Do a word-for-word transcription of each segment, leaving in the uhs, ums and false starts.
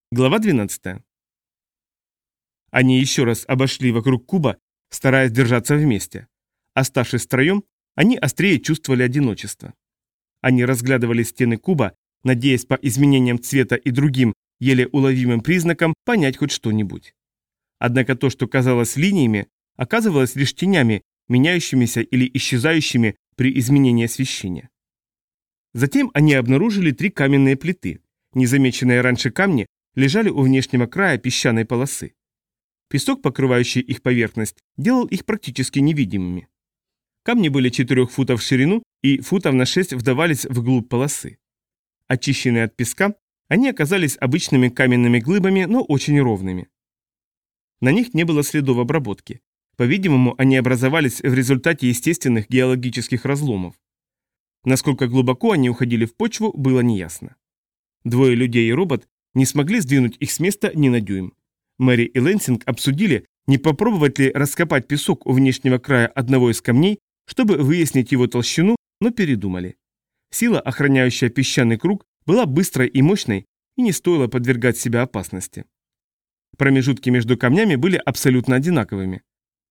Глава двенадцатая. Они еще раз обошли вокруг куба, стараясь держаться вместе. Оставшись втроем, они острее чувствовали одиночество. Они разглядывали стены куба, надеясь по изменениям цвета и другим, еле уловимым признакам, понять хоть что-нибудь. Однако то, что казалось линиями, оказывалось лишь тенями, меняющимися или исчезающими при изменении освещения. Затем они обнаружили три каменные плиты. Незамеченные раньше камни лежали у внешнего края песчаной полосы. Песок, покрывающий их поверхность, делал их практически невидимыми. Камни были четырех футов в ширину и футов на шесть вдавались вглубь полосы. Очищенные от песка, они оказались обычными каменными глыбами, но очень ровными. На них не было следов обработки. По-видимому, они образовались в результате естественных геологических разломов. Насколько глубоко они уходили в почву, было неясно. Двое людей и робот не смогли сдвинуть их с места ни на дюйм. Мэри и Лэнсинг обсудили, не попробовать ли раскопать песок у внешнего края одного из камней, чтобы выяснить его толщину, но передумали. Сила, охраняющая песчаный круг, была быстрой и мощной, и не стоило подвергать себя опасности. Промежутки между камнями были абсолютно одинаковыми.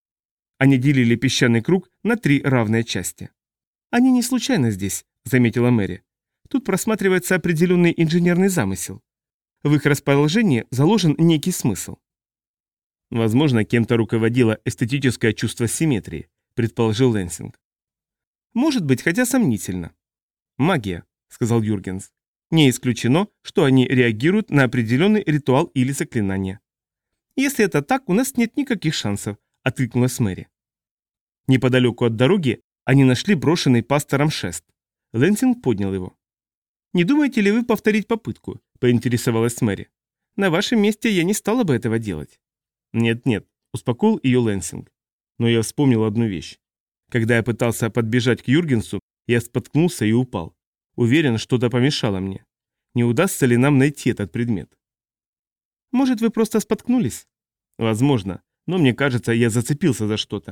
Они делили песчаный круг на три равные части. «Они не случайно здесь», — заметила Мэри. «Тут просматривается определенный инженерный замысел. В их расположении заложен некий смысл». «Возможно, кем-то руководило эстетическое чувство симметрии», — предположил Лэнсинг. «Может быть, хотя сомнительно». «Магия», — сказал Юргенс. «Не исключено, что они реагируют на определенный ритуал или заклинание». «Если это так, у нас нет никаких шансов», — откликнулась Мэри. Неподалеку от дороги они нашли брошенный пастором шест. Лэнсинг поднял его. «Не думаете ли вы повторить попытку?» – поинтересовалась Мэри. «На вашем месте я не стала бы этого делать». «Нет-нет», – успокоил ее Лэнсинг. Но я вспомнил одну вещь. Когда я пытался подбежать к Юргенсу, я споткнулся и упал. Уверен, что-то помешало мне. Не удастся ли нам найти этот предмет? «Может, вы просто споткнулись?» «Возможно, но мне кажется, я зацепился за что-то».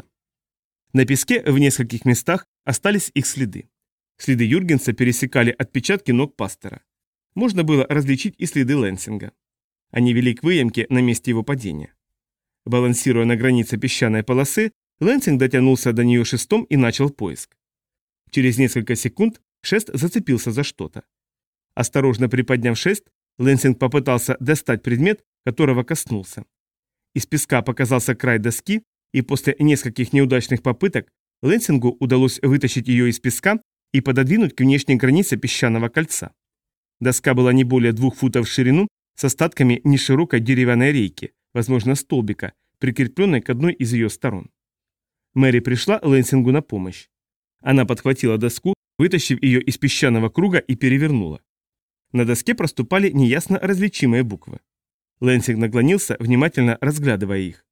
На песке в нескольких местах остались их следы. Следы Юргенса пересекали отпечатки ног пастора. Можно было различить и следы Лэнсинга. Они вели к выемке на месте его падения. Балансируя на границе песчаной полосы, Лэнсинг дотянулся до нее шестом и начал поиск. Через несколько секунд шест зацепился за что-то. Осторожно приподняв шест, Лэнсинг попытался достать предмет, которого коснулся. Из песка показался край доски, и после нескольких неудачных попыток Лэнсингу удалось вытащить ее из песка и пододвинуть к внешней границе песчаного кольца. Доска была не более двух футов в ширину, с остатками неширокой деревянной рейки, возможно, столбика, прикрепленной к одной из ее сторон. Мэри пришла Лэнсингу на помощь. Она подхватила доску, вытащив ее из песчаного круга и перевернула. На доске проступали неясно различимые буквы. Лэнсинг наклонился, внимательно разглядывая их.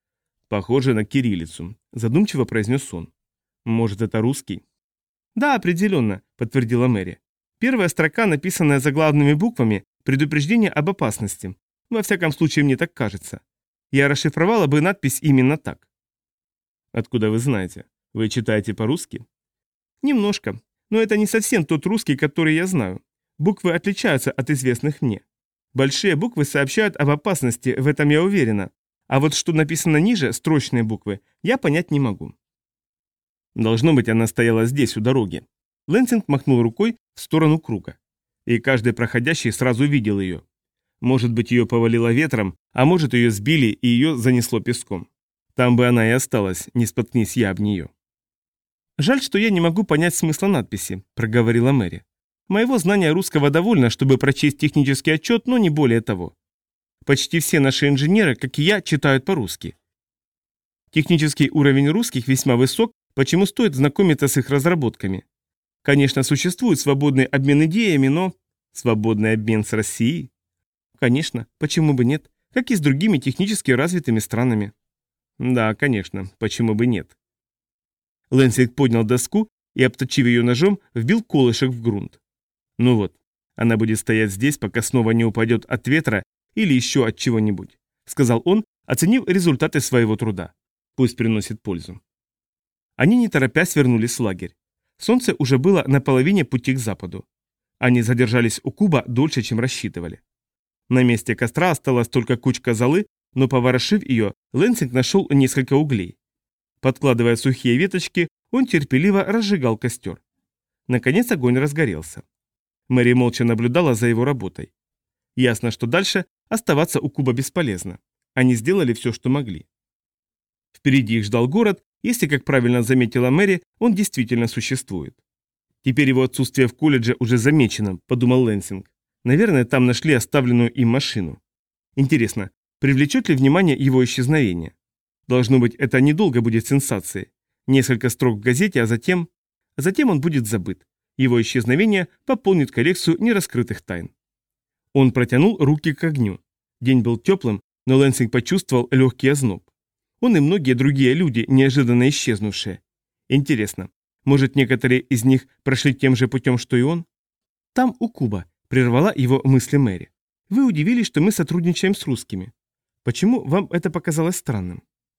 «Похоже на кириллицу», – задумчиво произнес он. «Может, это русский?» «Да, определенно», — подтвердила Мэри. «Первая строка, написанная заглавными буквами, предупреждение об опасности. Во всяком случае, мне так кажется. Я расшифровала бы надпись именно так». «Откуда вы знаете? Вы читаете по-русски?» «Немножко. Но это не совсем тот русский, который я знаю. Буквы отличаются от известных мне. Большие буквы сообщают об опасности, в этом я уверена. А вот что написано ниже, строчные буквы, я понять не могу». «Должно быть, она стояла здесь, у дороги». Лэнсинг махнул рукой в сторону круга. И каждый проходящий сразу видел ее. Может быть, ее повалило ветром, а может, ее сбили и ее занесло песком. Там бы она и осталась, не споткнись я об нее. «Жаль, что я не могу понять смысла надписи», — проговорила Мэри. «Моего знания русского довольно, чтобы прочесть технический отчет, но не более того. Почти все наши инженеры, как и я, читают по-русски. Технический уровень русских весьма высок, почему стоит знакомиться с их разработками. Конечно, существует свободный обмен идеями, но... Свободный обмен с Россией? Конечно, почему бы нет, как и с другими технически развитыми странами. Да, конечно, почему бы нет. Лэнсинг поднял доску и, обточив ее ножом, вбил колышек в грунт. Ну вот, она будет стоять здесь, пока снова не упадет от ветра или еще от чего-нибудь, сказал он, оценив результаты своего труда. Пусть приносит пользу. Они не торопясь вернулись в лагерь. Солнце уже было на половине пути к западу. Они задержались у куба дольше, чем рассчитывали. На месте костра осталась только кучка золы, но, поворошив ее, Лэнсинг нашел несколько углей. Подкладывая сухие веточки, он терпеливо разжигал костер. Наконец огонь разгорелся. Мэри молча наблюдала за его работой. Ясно, что дальше оставаться у Куба бесполезно. Они сделали все, что могли. Впереди их ждал город, если, как правильно заметила Мэри, он действительно существует. Теперь его отсутствие в колледже уже замечено, подумал Лэнсинг. Наверное, там нашли оставленную им машину. Интересно, привлечет ли внимание его исчезновение? Должно быть, это недолго будет сенсацией. Несколько строк в газете, а затем... А затем он будет забыт. Его исчезновение пополнит коллекцию нераскрытых тайн. Он протянул руки к огню. День был теплым, но Лэнсинг почувствовал легкий озноб. Он и многие другие люди, неожиданно исчезнувшие. Интересно, может, некоторые из них прошли тем же путем, что и он? Там, у Куба, прервала его мысли Мэри. Вы удивились, что мы сотрудничаем с русскими. Почему вам это показалось странным?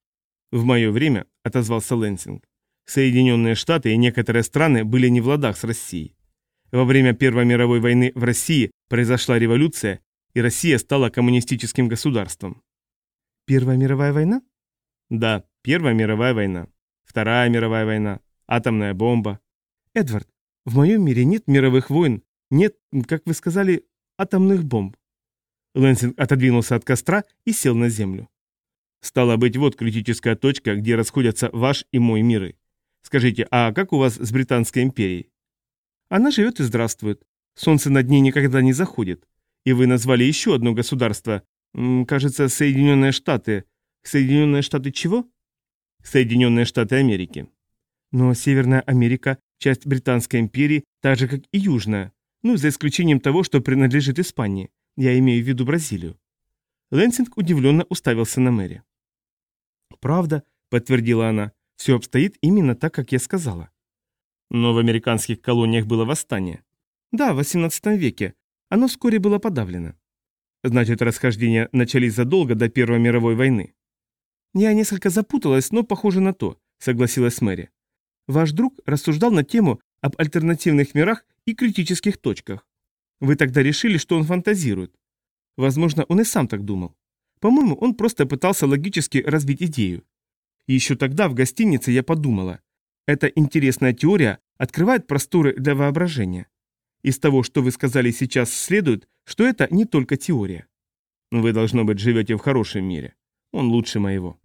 В мое время, отозвался Лэнсинг, Соединенные Штаты и некоторые страны были не в ладах с Россией. Во время Первой мировой войны в России произошла революция, и Россия стала коммунистическим государством. Первая мировая война? Да, Первая мировая война. Вторая мировая война. Атомная бомба. Эдвард, в моем мире нет мировых войн, нет, как вы сказали, атомных бомб. Лэнсинг отодвинулся от костра и сел на землю. Стало быть, вот критическая точка, где расходятся ваш и мой миры. Скажите, а как у вас с Британской империей? Она живет и здравствует. Солнце над ней никогда не заходит. И вы назвали еще одно государство, м, кажется, Соединенные Штаты. Соединенные Штаты чего? Соединенные Штаты Америки. Но Северная Америка – часть Британской империи, так же, как и Южная. Ну, за исключением того, что принадлежит Испании. Я имею в виду Бразилию. Лэнсинг удивленно уставился на Мэри. «Правда», — подтвердила она, — «все обстоит именно так, как я сказала». Но в американских колониях было восстание. Да, в восемнадцатом веке. Оно вскоре было подавлено. Значит, расхождения начались задолго до Первой мировой войны. Я несколько запуталась, но похоже на то, согласилась Мэри. Ваш друг рассуждал на тему об альтернативных мирах и критических точках. Вы тогда решили, что он фантазирует. Возможно, он и сам так думал. По-моему, он просто пытался логически развить идею. И еще тогда в гостинице я подумала, эта интересная теория открывает просторы для воображения. Из того, что вы сказали сейчас, следует, что это не только теория. Вы, должно быть, живете в хорошем мире. Он лучше моего.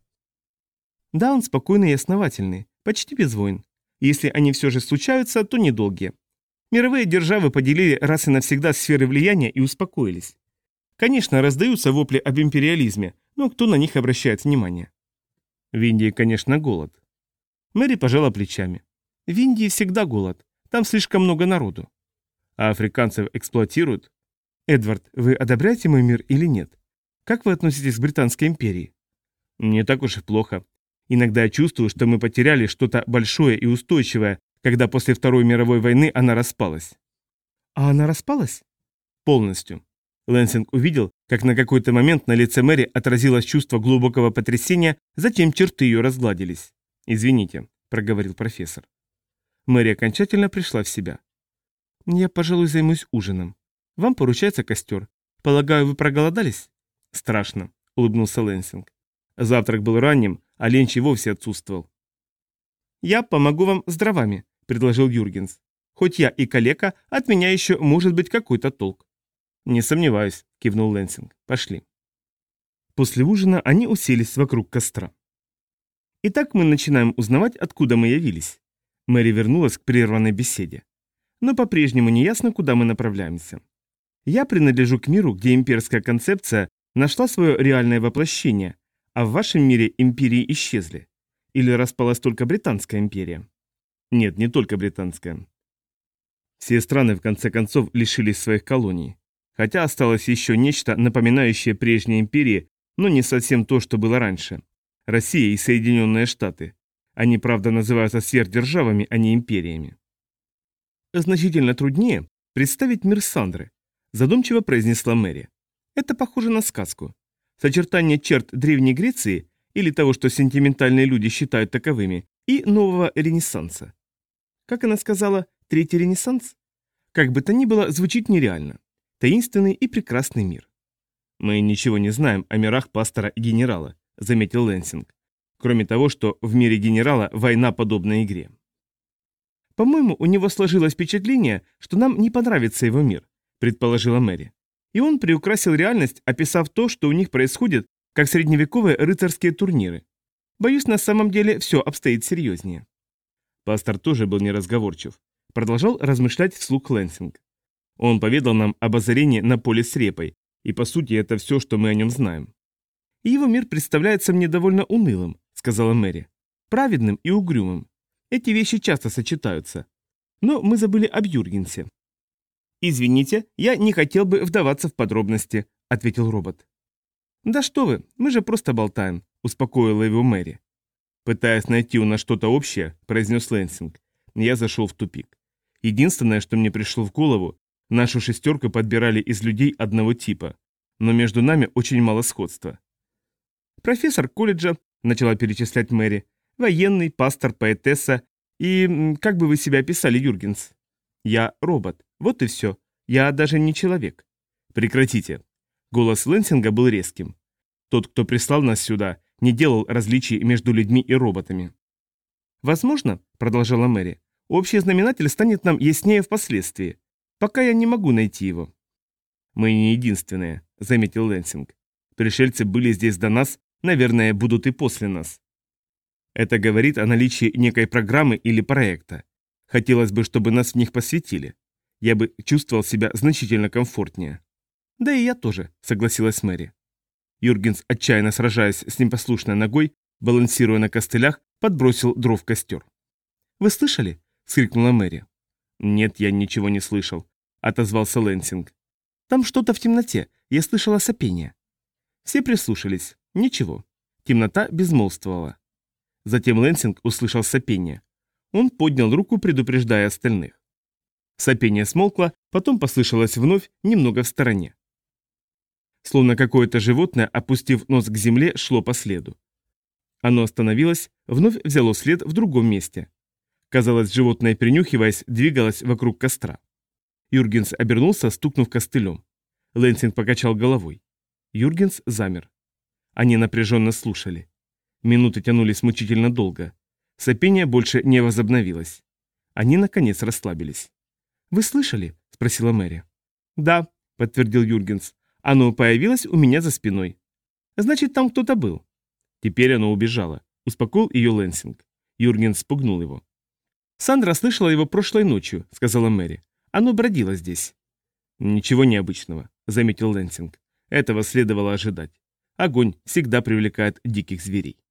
Да, он спокойный и основательный, почти без войн. Если они все же случаются, то недолгие. Мировые державы поделили раз и навсегда сферы влияния и успокоились. Конечно, раздаются вопли об империализме, но кто на них обращает внимание? В Индии, конечно, голод. Мэри пожала плечами. В Индии всегда голод, там слишком много народу. А африканцев эксплуатируют? Эдвард, вы одобряете мой мир или нет? Как вы относитесь к Британской империи? Не так уж и плохо. Иногда я чувствую, что мы потеряли что-то большое и устойчивое, когда после Второй мировой войны она распалась. А она распалась? Полностью. Лэнсинг увидел, как на какой-то момент на лице Мэри отразилось чувство глубокого потрясения, затем черты ее разгладились. «Извините», — проговорил профессор. Мэри окончательно пришла в себя. «Я, пожалуй, займусь ужином. Вам поручается костер. Полагаю, вы проголодались?» «Страшно», — улыбнулся Лэнсинг. Завтрак был ранним, а ленч и вовсе отсутствовал. «Я помогу вам с дровами», — предложил Юргенс. «Хоть я и калека, от меня еще может быть какой-то толк». «Не сомневаюсь», — кивнул Лэнсинг. «Пошли». После ужина они уселись вокруг костра. «Итак, мы начинаем узнавать, откуда мы явились». Мэри вернулась к прерванной беседе. «Но по-прежнему не ясно, куда мы направляемся. Я принадлежу к миру, где имперская концепция нашла свое реальное воплощение, а в вашем мире империи исчезли. Или распалась только Британская империя?» «Нет, не только британская. Все страны, в конце концов, лишились своих колоний. Хотя осталось еще нечто, напоминающее прежние империи, но не совсем то, что было раньше. Россия и Соединенные Штаты. Они, правда, называются сверхдержавами, а не империями. Значительно труднее представить мир Сандры, задумчиво произнесла Мэри. Это похоже на сказку. Сочетание черт Древней Греции, или того, что сентиментальные люди считают таковыми, и нового Ренессанса. Как она сказала, третий Ренессанс? Как бы то ни было, звучит нереально. Таинственный и прекрасный мир. «Мы ничего не знаем о мирах пастора и генерала», — заметил Лэнсинг. «Кроме того, что в мире генерала война подобна игре». «По-моему, у него сложилось впечатление, что нам не понравится его мир», — предположила Мэри. «И он приукрасил реальность, описав то, что у них происходит, как средневековые рыцарские турниры. Боюсь, на самом деле все обстоит серьезнее». Пастор тоже был неразговорчив. Продолжал размышлять вслух Лэнсинг. Он поведал нам об озарении на поле с репой, и по сути это все, что мы о нем знаем. «И его мир представляется мне довольно унылым», — сказала Мэри. «Праведным и угрюмым. Эти вещи часто сочетаются. Но мы забыли об Юргенсе». «Извините, я не хотел бы вдаваться в подробности», — ответил робот. «Да что вы, мы же просто болтаем», — успокоила его Мэри. «Пытаясь найти у нас что-то общее», — произнес Лэнсинг, — я зашел в тупик. Единственное, что мне пришло в голову, нашу шестерку подбирали из людей одного типа, но между нами очень мало сходства. «Профессор колледжа», — начала перечислять Мэри, — «военный, пастор, поэтесса и... как бы вы себя описали, Юргенс?» «Я робот. Вот и все. Я даже не человек». «Прекратите». Голос Лэнсинга был резким. Тот, кто прислал нас сюда, не делал различий между людьми и роботами. «Возможно, — продолжала Мэри, — общий знаменатель станет нам яснее впоследствии. Пока я не могу найти его». «Мы не единственные», — заметил Лэнсинг. «Пришельцы были здесь до нас, наверное, будут и после нас. Это говорит о наличии некой программы или проекта. Хотелось бы, чтобы нас в них посвятили. Я бы чувствовал себя значительно комфортнее». «Да и я тоже», — согласилась Мэри. Юргенс, отчаянно сражаясь с непослушной ногой, балансируя на костылях, подбросил дров в костер. «Вы слышали?» — вскрикнула Мэри. «Нет, я ничего не слышал», — отозвался Лэнсинг. «Там что-то в темноте. Я слышала сопение». Все прислушались. Ничего. Темнота безмолвствовала. Затем Лэнсинг услышал сопение. Он поднял руку, предупреждая остальных. Сопение смолкло, потом послышалось вновь, немного в стороне. Словно какое-то животное, опустив нос к земле, шло по следу. Оно остановилось, вновь взяло след в другом месте. Казалось, животное, принюхиваясь, двигалось вокруг костра. Юргенс обернулся, стукнув костылем. Лэнсинг покачал головой. Юргенс замер. Они напряженно слушали. Минуты тянулись мучительно долго. Сопение больше не возобновилось. Они, наконец, расслабились. «Вы слышали?» – спросила Мэри. «Да», – подтвердил Юргенс. «Оно появилось у меня за спиной». «Значит, там кто-то был». Теперь оно убежало. Успокоил ее Лэнсинг. Юргенс спугнул его. «Сандра слышала его прошлой ночью», — сказала Мэри. «Оно бродило здесь». «Ничего необычного», — заметил Лэнсинг. «Этого следовало ожидать. Огонь всегда привлекает диких зверей».